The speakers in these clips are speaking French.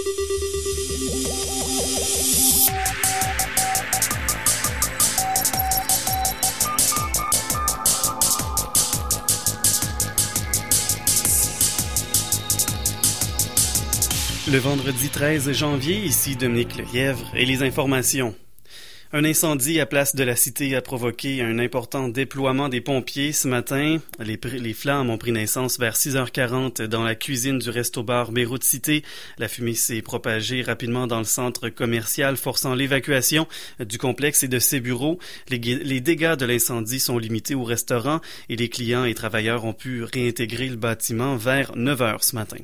Le vendredi 13 janvier, ici Dominique Lelièvre et les informations. Un incendie à Place de la Cité a provoqué un important déploiement des pompiers ce matin. Les flammes ont pris naissance vers 6h40 dans la cuisine du resto-bar Beyrouth Cité. La fumée s'est propagée rapidement dans le centre commercial, forçant l'évacuation du complexe et de ses bureaux. Les dégâts de l'incendie sont limités au restaurant et les clients et travailleurs ont pu réintégrer le bâtiment vers 9h ce matin.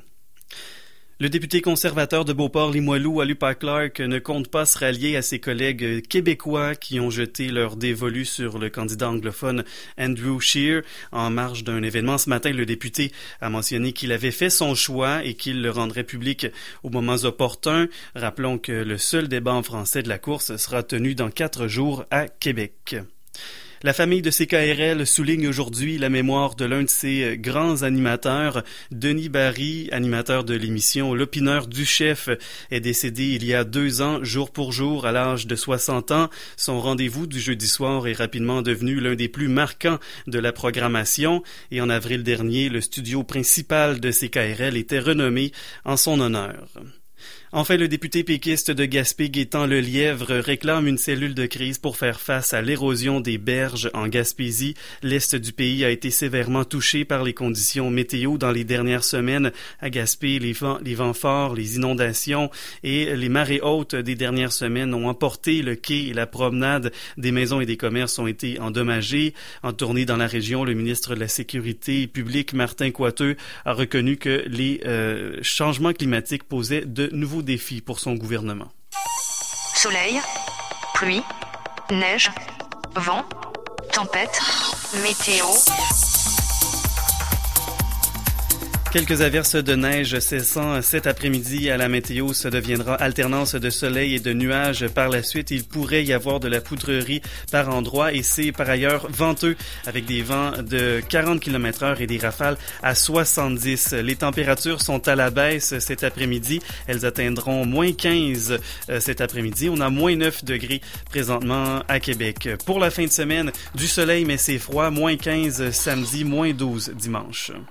Le député conservateur de Beauport-Limoilou, Alupa Clark, ne compte pas se rallier à ses collègues québécois qui ont jeté leur dévolu sur le candidat anglophone Andrew Scheer. En marge d'un événement ce matin, le député a mentionné qu'il avait fait son choix et qu'il le rendrait public aux moments opportuns. Rappelons que le seul débat en français de la course sera tenu dans 4 jours à Québec. La famille de CKRL souligne aujourd'hui la mémoire de l'un de ses grands animateurs, Denis Barry, animateur de l'émission L'Opineur du Chef, est décédé il y a 2 ans, jour pour jour, à l'âge de 60 ans. Son rendez-vous du jeudi soir est rapidement devenu l'un des plus marquants de la programmation et en avril dernier, le studio principal de CKRL était renommé en son honneur. Enfin, le député péquiste de Gaspé, Gaétan Lelièvre, réclame une cellule de crise pour faire face à l'érosion des berges en Gaspésie. L'est du pays a été sévèrement touché par les conditions météo dans les dernières semaines. À Gaspé, les vents forts, les inondations et les marées hautes des dernières semaines ont emporté le quai et la promenade. Des maisons et des commerces ont été endommagés. En tournée dans la région, le ministre de la Sécurité publique, Martin Coiteux, a reconnu que les changements climatiques posaient de nouveaux défis pour son gouvernement. Soleil, pluie, neige, vent, tempête, météo. Quelques averses de neige cessant cet après-midi à la météo. Ça deviendra alternance de soleil et de nuages par la suite. Il pourrait y avoir de la poudrerie par endroits et c'est par ailleurs venteux avec des vents de 40 km/h et des rafales à 70. Les températures sont à la baisse cet après-midi. Elles atteindront moins 15 cet après-midi. On a moins 9 degrés présentement à Québec. Pour la fin de semaine, du soleil mais c'est froid. Moins 15 samedi, moins 12 dimanche.